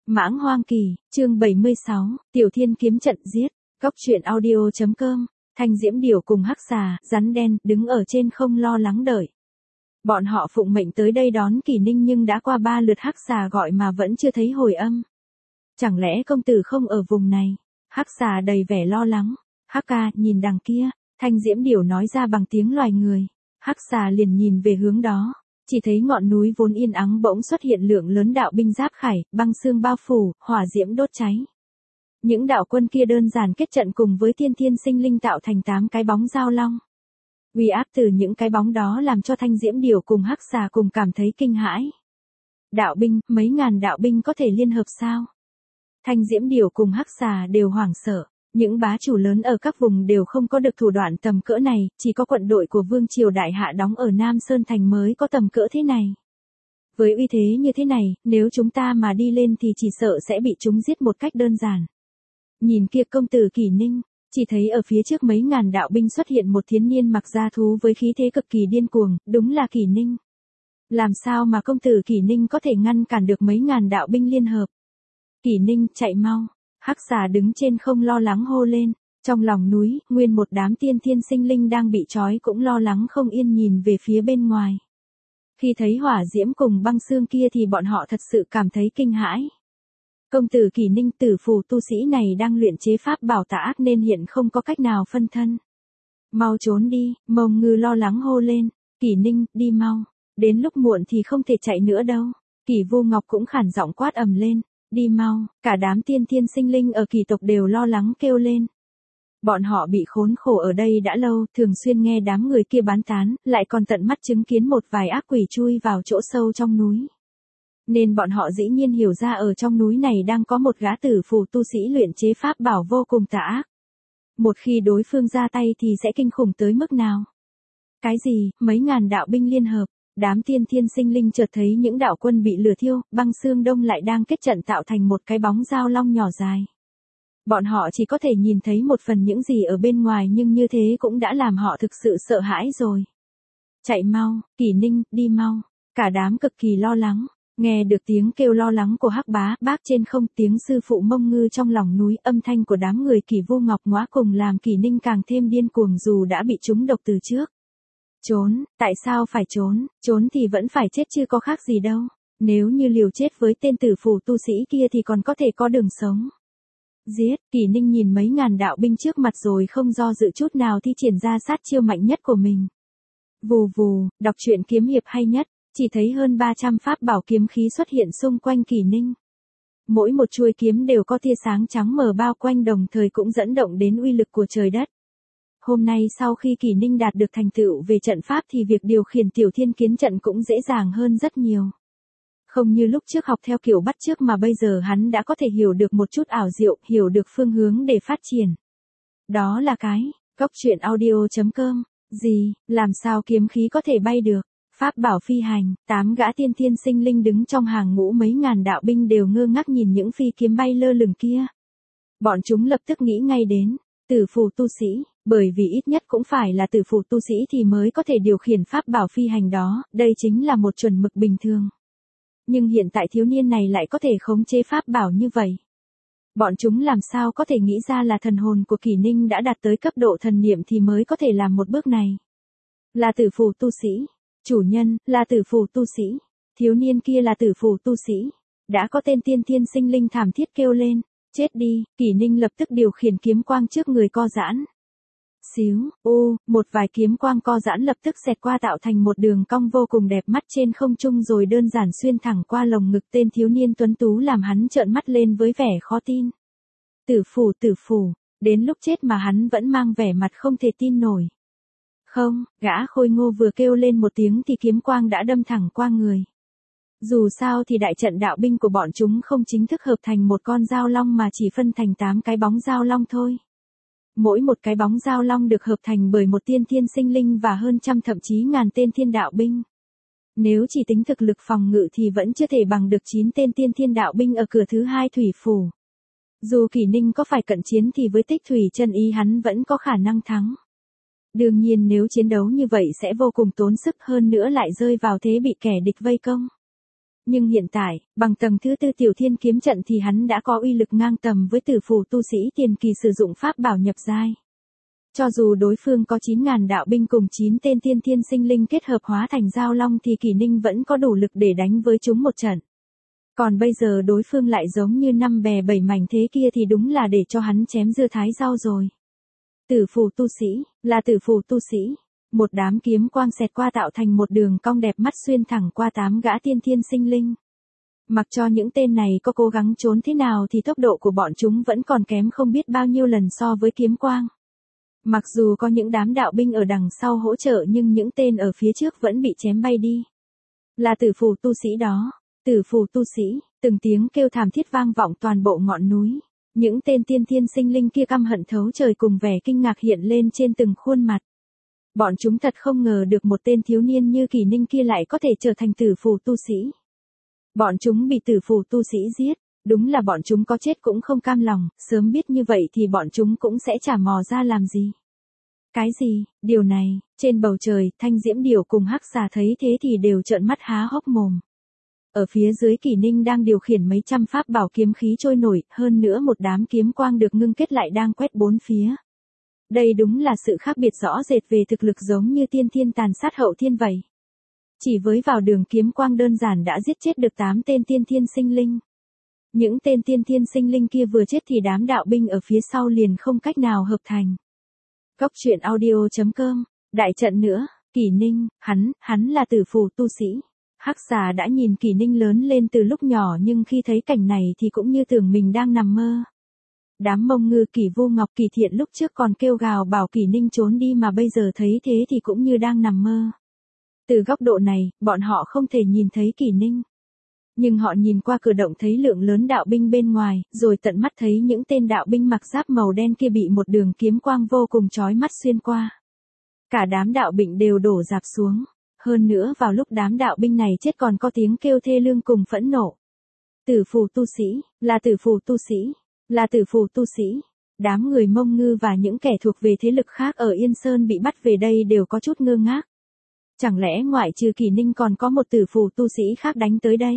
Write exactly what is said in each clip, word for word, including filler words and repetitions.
Mãng Hoang Kỳ, chương bảy mươi sáu, Tiểu Thiên kiếm trận giết, Cốc truyện audio.com, Thanh Diễm Điểu cùng Hắc Xà, rắn đen, đứng ở trên không lo lắng đợi. Bọn họ phụng mệnh tới đây đón Kỳ Ninh nhưng đã qua ba lượt Hắc Xà gọi mà vẫn chưa thấy hồi âm. Chẳng lẽ công tử không ở vùng này? Hắc Xà đầy vẻ lo lắng. Hắc ca, nhìn đằng kia, Thanh Diễm Điểu nói ra bằng tiếng loài người. Hắc Xà liền nhìn về hướng đó. Chỉ thấy ngọn núi vốn yên ắng bỗng xuất hiện lượng lớn đạo binh giáp khải, băng xương bao phủ, hỏa diễm đốt cháy. Những đạo quân kia đơn giản kết trận cùng với tiên thiên sinh linh tạo thành tám cái bóng giao long. Uy áp từ những cái bóng đó làm cho Thanh Diễm Điểu cùng Hắc Xà cùng cảm thấy kinh hãi. Đạo binh, mấy ngàn đạo binh có thể liên hợp sao? Thanh Diễm Điểu cùng Hắc Xà đều hoảng sợ. Những bá chủ lớn ở các vùng đều không có được thủ đoạn tầm cỡ này, chỉ có quận đội của Vương Triều Đại Hạ đóng ở Nam Sơn Thành mới có tầm cỡ thế này. Với uy thế như thế này, nếu chúng ta mà đi lên thì chỉ sợ sẽ bị chúng giết một cách đơn giản. Nhìn kia công tử Kỳ Ninh, chỉ thấy ở phía trước mấy ngàn đạo binh xuất hiện một thiếu niên mặc da thú với khí thế cực kỳ điên cuồng, đúng là Kỳ Ninh. Làm sao mà công tử Kỳ Ninh có thể ngăn cản được mấy ngàn đạo binh liên hợp? Kỳ Ninh, chạy mau! Hắc Xà đứng trên không lo lắng hô lên, trong lòng núi, nguyên một đám tiên thiên sinh linh đang bị trói cũng lo lắng không yên nhìn về phía bên ngoài. Khi thấy hỏa diễm cùng băng xương kia thì bọn họ thật sự cảm thấy kinh hãi. Công tử Kỳ Ninh, tử phù tu sĩ này đang luyện chế pháp bảo tà ác nên hiện không có cách nào phân thân. Mau trốn đi, Mông Ngư lo lắng hô lên, Kỳ Ninh, đi mau, đến lúc muộn thì không thể chạy nữa đâu. Kỳ Vô Ngọc cũng khản giọng quát ầm lên. Đi mau, cả đám tiên thiên sinh linh ở kỳ tộc đều lo lắng kêu lên. Bọn họ bị khốn khổ ở đây đã lâu, thường xuyên nghe đám người kia bán tán, lại còn tận mắt chứng kiến một vài ác quỷ chui vào chỗ sâu trong núi. Nên bọn họ dĩ nhiên hiểu ra ở trong núi này đang có một gã tử phù tu sĩ luyện chế pháp bảo vô cùng tà ác. Một khi đối phương ra tay thì sẽ kinh khủng tới mức nào? Cái gì, mấy ngàn đạo binh liên hợp? Đám tiên thiên sinh linh chợt thấy những đạo quân bị lửa thiêu, băng xương đông lại đang kết trận tạo thành một cái bóng giao long nhỏ dài. Bọn họ chỉ có thể nhìn thấy một phần những gì ở bên ngoài nhưng như thế cũng đã làm họ thực sự sợ hãi rồi. Chạy mau, Kỳ Ninh, đi mau. Cả đám cực kỳ lo lắng. Nghe được tiếng kêu lo lắng của Hắc Bá, bác trên không, tiếng sư phụ Mông Ngư trong lòng núi, âm thanh của đám người Kỳ Vô Ngọc ngóa cùng làm Kỳ Ninh càng thêm điên cuồng dù đã bị trúng độc từ trước. Trốn, tại sao phải trốn, trốn thì vẫn phải chết chứ có khác gì đâu. Nếu như liều chết với tên tử phù tu sĩ kia thì còn có thể có đường sống. Giết, Kỳ Ninh nhìn mấy ngàn đạo binh trước mặt rồi không do dự chút nào thi triển ra sát chiêu mạnh nhất của mình. Vù vù, đọc truyện kiếm hiệp hay nhất, chỉ thấy hơn ba trăm pháp bảo kiếm khí xuất hiện xung quanh Kỳ Ninh. Mỗi một chuôi kiếm đều có tia sáng trắng mờ bao quanh đồng thời cũng dẫn động đến uy lực của trời đất. Hôm nay sau khi Kỳ Ninh đạt được thành tựu về trận pháp thì việc điều khiển Tiểu Thiên kiếm trận cũng dễ dàng hơn rất nhiều. Không như lúc trước học theo kiểu bắt chước mà bây giờ hắn đã có thể hiểu được một chút ảo diệu, hiểu được phương hướng để phát triển. Đó là cái, Cốc truyện audio.com, gì, làm sao kiếm khí có thể bay được, pháp bảo phi hành, tám gã tiên thiên sinh linh đứng trong hàng ngũ mấy ngàn đạo binh đều ngơ ngác nhìn những phi kiếm bay lơ lửng kia. Bọn chúng lập tức nghĩ ngay đến, tử phù tu sĩ. Bởi vì ít nhất cũng phải là tử phù tu sĩ thì mới có thể điều khiển pháp bảo phi hành đó, đây chính là một chuẩn mực bình thường. Nhưng hiện tại thiếu niên này lại có thể khống chế pháp bảo như vậy. Bọn chúng làm sao có thể nghĩ ra là thần hồn của Kỳ Ninh đã đạt tới cấp độ thần niệm thì mới có thể làm một bước này. Là tử phù tu sĩ, chủ nhân, là tử phù tu sĩ, thiếu niên kia là tử phù tu sĩ, đã có tên tiên thiên sinh linh thảm thiết kêu lên, chết đi, Kỳ Ninh lập tức điều khiển kiếm quang trước người co giãn. Xíu, ô, một vài kiếm quang co giãn lập tức xẹt qua tạo thành một đường cong vô cùng đẹp mắt trên không trung rồi đơn giản xuyên thẳng qua lồng ngực tên thiếu niên tuấn tú làm hắn trợn mắt lên với vẻ khó tin. Tử phù, tử phù, đến lúc chết mà hắn vẫn mang vẻ mặt không thể tin nổi. Không, gã Khôi Ngô vừa kêu lên một tiếng thì kiếm quang đã đâm thẳng qua người. Dù sao thì đại trận đạo binh của bọn chúng không chính thức hợp thành một con dao long mà chỉ phân thành tám cái bóng dao long thôi. Mỗi một cái bóng dao long được hợp thành bởi một tiên thiên sinh linh và hơn trăm thậm chí ngàn tên thiên đạo binh. Nếu chỉ tính thực lực phòng ngự thì vẫn chưa thể bằng được chín tên tiên thiên đạo binh ở cửa thứ hai thủy phủ. Dù Kỳ Ninh có phải cận chiến thì với tích thủy chân ý hắn vẫn có khả năng thắng. Đương nhiên nếu chiến đấu như vậy sẽ vô cùng tốn sức hơn nữa lại rơi vào thế bị kẻ địch vây công. Nhưng hiện tại, bằng tầng thứ tư tiểu thiên kiếm trận thì hắn đã có uy lực ngang tầm với tử phù tu sĩ tiền kỳ sử dụng pháp bảo nhập giai. Cho dù đối phương có chín ngàn đạo binh cùng chín tên tiên thiên sinh linh kết hợp hóa thành giao long thì Kỷ Ninh vẫn có đủ lực để đánh với chúng một trận. Còn bây giờ đối phương lại giống như năm bè bảy mảnh thế kia thì đúng là để cho hắn chém dưa thái rau rồi. Tử phù tu sĩ, là tử phù tu sĩ. Một đám kiếm quang xẹt qua tạo thành một đường cong đẹp mắt xuyên thẳng qua tám gã tiên thiên sinh linh. Mặc cho những tên này có cố gắng trốn thế nào thì tốc độ của bọn chúng vẫn còn kém không biết bao nhiêu lần so với kiếm quang. Mặc dù có những đám đạo binh ở đằng sau hỗ trợ nhưng những tên ở phía trước vẫn bị chém bay đi. Là tử phù tu sĩ đó, tử phù tu sĩ, từng tiếng kêu thảm thiết vang vọng toàn bộ ngọn núi. Những tên tiên thiên sinh linh kia căm hận thấu trời cùng vẻ kinh ngạc hiện lên trên từng khuôn mặt. Bọn chúng thật không ngờ được một tên thiếu niên như Kỷ Ninh kia lại có thể trở thành tử phù tu sĩ. Bọn chúng bị tử phù tu sĩ giết, đúng là bọn chúng có chết cũng không cam lòng, sớm biết như vậy thì bọn chúng cũng sẽ chả mò ra làm gì. Cái gì, điều này, trên bầu trời, Thanh Diễm Điểu cùng Hắc Xà thấy thế thì đều trợn mắt há hốc mồm. Ở phía dưới Kỷ Ninh đang điều khiển mấy trăm pháp bảo kiếm khí trôi nổi, hơn nữa một đám kiếm quang được ngưng kết lại đang quét bốn phía. Đây đúng là sự khác biệt rõ rệt về thực lực giống như tiên thiên tàn sát hậu thiên vậy. Chỉ với vào đường kiếm quang đơn giản đã giết chết được tám tên tiên thiên sinh linh. Những tên tiên thiên sinh linh kia vừa chết thì đám đạo binh ở phía sau liền không cách nào hợp thành. Góc truyện audio chấm com, đại trận nữa, Kỷ Ninh, hắn, hắn là tử phù tu sĩ. Hắc Xà đã nhìn Kỷ Ninh lớn lên từ lúc nhỏ nhưng khi thấy cảnh này thì cũng như tưởng mình đang nằm mơ. Đám Mông Ngư, Kỷ Vô Ngọc, Kỷ Thiện lúc trước còn kêu gào bảo Kỷ Ninh trốn đi mà bây giờ thấy thế thì cũng như đang nằm mơ. Từ góc độ này, bọn họ không thể nhìn thấy Kỷ Ninh. Nhưng họ nhìn qua cửa động thấy lượng lớn đạo binh bên ngoài, rồi tận mắt thấy những tên đạo binh mặc giáp màu đen kia bị một đường kiếm quang vô cùng chói mắt xuyên qua. Cả đám đạo binh đều đổ rạp xuống. Hơn nữa vào lúc đám đạo binh này chết còn có tiếng kêu thê lương cùng phẫn nộ. Tử phù tu sĩ, là tử phù tu sĩ, là tử phù tu sĩ. Đám người Mông Ngư và những kẻ thuộc về thế lực khác ở Yên Sơn bị bắt về đây đều có chút ngơ ngác. Chẳng lẽ ngoại trừ Kỷ Ninh còn có một tử phù tu sĩ khác đánh tới đây?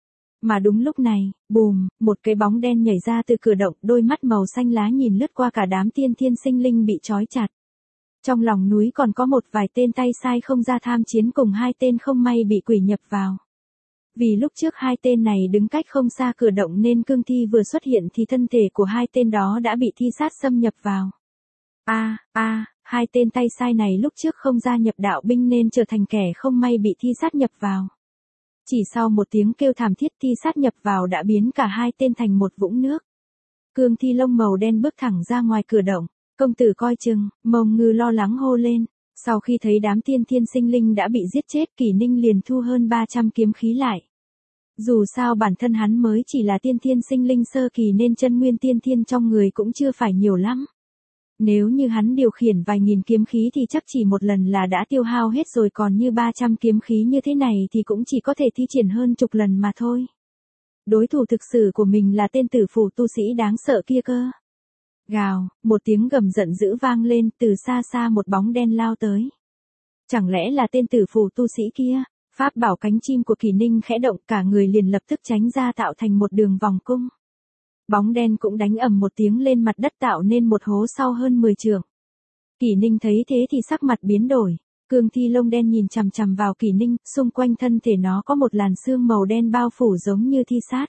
Mà đúng lúc này, bùm, một cái bóng đen nhảy ra từ cửa động, đôi mắt màu xanh lá nhìn lướt qua cả đám tiên thiên sinh linh bị trói chặt. Trong lòng núi còn có một vài tên tay sai không ra tham chiến cùng hai tên không may bị quỷ nhập vào. Vì lúc trước hai tên này đứng cách không xa cửa động nên cương thi vừa xuất hiện thì thân thể của hai tên đó đã bị thi sát xâm nhập vào. A, a, hai tên tay sai này lúc trước không gia nhập đạo binh nên trở thành kẻ không may bị thi sát nhập vào. Chỉ sau một tiếng kêu thảm thiết thi sát nhập vào đã biến cả hai tên thành một vũng nước. Cương thi lông màu đen bước thẳng ra ngoài cửa động. Công tử coi chừng, Mông Ngư lo lắng hô lên. Sau khi thấy đám tiên thiên sinh linh đã bị giết chết, Kỷ Ninh liền thu hơn ba trăm kiếm khí lại. Dù sao bản thân hắn mới chỉ là tiên thiên sinh linh sơ kỳ nên chân nguyên tiên thiên trong người cũng chưa phải nhiều lắm. Nếu như hắn điều khiển vài nghìn kiếm khí thì chắc chỉ một lần là đã tiêu hao hết rồi, còn như ba trăm kiếm khí như thế này thì cũng chỉ có thể thi triển hơn chục lần mà thôi. Đối thủ thực sự của mình là tên tử phù tu sĩ đáng sợ kia cơ. Gào, một tiếng gầm giận dữ vang lên, từ xa xa một bóng đen lao tới. Chẳng lẽ là tên tử phù tu sĩ kia? Pháp bảo cánh chim của Kỷ Ninh khẽ động, cả người liền lập tức tránh ra tạo thành một đường vòng cung. Bóng đen cũng đánh ầm một tiếng lên mặt đất tạo nên một hố sâu hơn mười trượng. Kỷ Ninh thấy thế thì sắc mặt biến đổi. Cương thi lông đen nhìn chằm chằm vào Kỷ Ninh, xung quanh thân thể nó có một làn sương màu đen bao phủ giống như thi sát.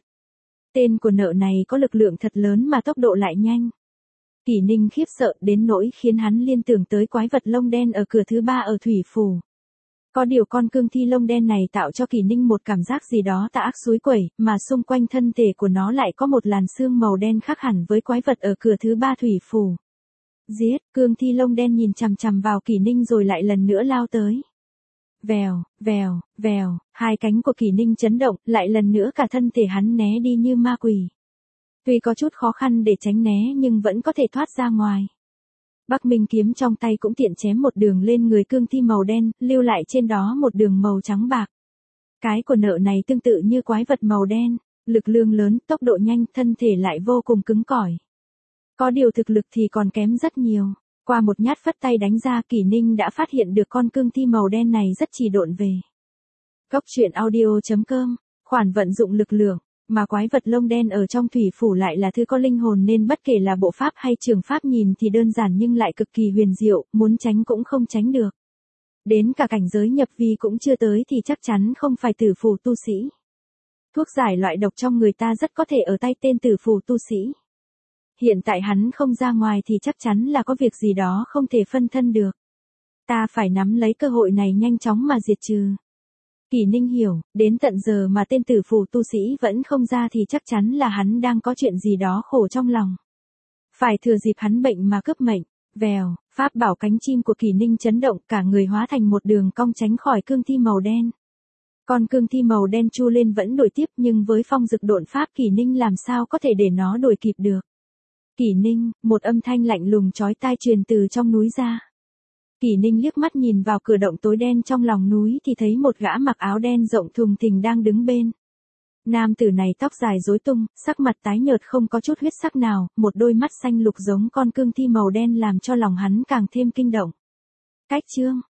Tên của nợ này có lực lượng thật lớn mà tốc độ lại nhanh. Kỷ Ninh khiếp sợ đến nỗi khiến hắn liên tưởng tới quái vật lông đen ở cửa thứ ba ở thủy phủ. Có điều con cương thi lông đen này tạo cho Kỷ Ninh một cảm giác gì đó tà ác suối quẩy, mà xung quanh thân thể của nó lại có một làn sương màu đen khác hẳn với quái vật ở cửa thứ ba thủy phủ. Giết, cương thi lông đen nhìn chằm chằm vào Kỷ Ninh rồi lại lần nữa lao tới. Vèo, vèo, vèo, hai cánh của Kỷ Ninh chấn động, lại lần nữa cả thân thể hắn né đi như ma quỷ. Tuy có chút khó khăn để tránh né nhưng vẫn có thể thoát ra ngoài. Bắc Minh kiếm trong tay cũng tiện chém một đường lên người cương thi màu đen, lưu lại trên đó một đường màu trắng bạc. Cái của nợ này tương tự như quái vật màu đen, lực lượng lớn, tốc độ nhanh, thân thể lại vô cùng cứng cỏi. Có điều thực lực thì còn kém rất nhiều. Qua một nhát phất tay đánh ra, Kỷ Ninh đã phát hiện được con cương thi màu đen này rất chỉ độn về. Góc truyện audio chấm com khoản vận dụng lực lượng, mà quái vật lông đen ở trong thủy phủ lại là thứ có linh hồn nên bất kể là bộ pháp hay trường pháp nhìn thì đơn giản nhưng lại cực kỳ huyền diệu, muốn tránh cũng không tránh được. Đến cả cảnh giới nhập vi cũng chưa tới thì chắc chắn không phải tử phù tu sĩ. Thuốc giải loại độc trong người ta rất có thể ở tay tên tử phù tu sĩ. Hiện tại hắn không ra ngoài thì chắc chắn là có việc gì đó không thể phân thân được. Ta phải nắm lấy cơ hội này nhanh chóng mà diệt trừ. Kỷ Ninh hiểu, đến tận giờ mà tên tử phù tu sĩ vẫn không ra thì chắc chắn là hắn đang có chuyện gì đó khổ trong lòng. Phải thừa dịp hắn bệnh mà cướp mệnh. Vèo, pháp bảo cánh chim của Kỷ Ninh chấn động, cả người hóa thành một đường cong tránh khỏi cương thi màu đen. Con cương thi màu đen chu lên vẫn đuổi tiếp nhưng với phong dực độn pháp Kỷ Ninh làm sao có thể để nó đuổi kịp được. Kỷ Ninh, một âm thanh lạnh lùng chói tai truyền từ trong núi ra. Kỷ Ninh liếc mắt nhìn vào cửa động tối đen trong lòng núi thì thấy một gã mặc áo đen rộng thùng thình đang đứng bên. Nam tử này tóc dài rối tung, sắc mặt tái nhợt không có chút huyết sắc nào, một đôi mắt xanh lục giống con cương thi màu đen làm cho lòng hắn càng thêm kinh động. Cách chương,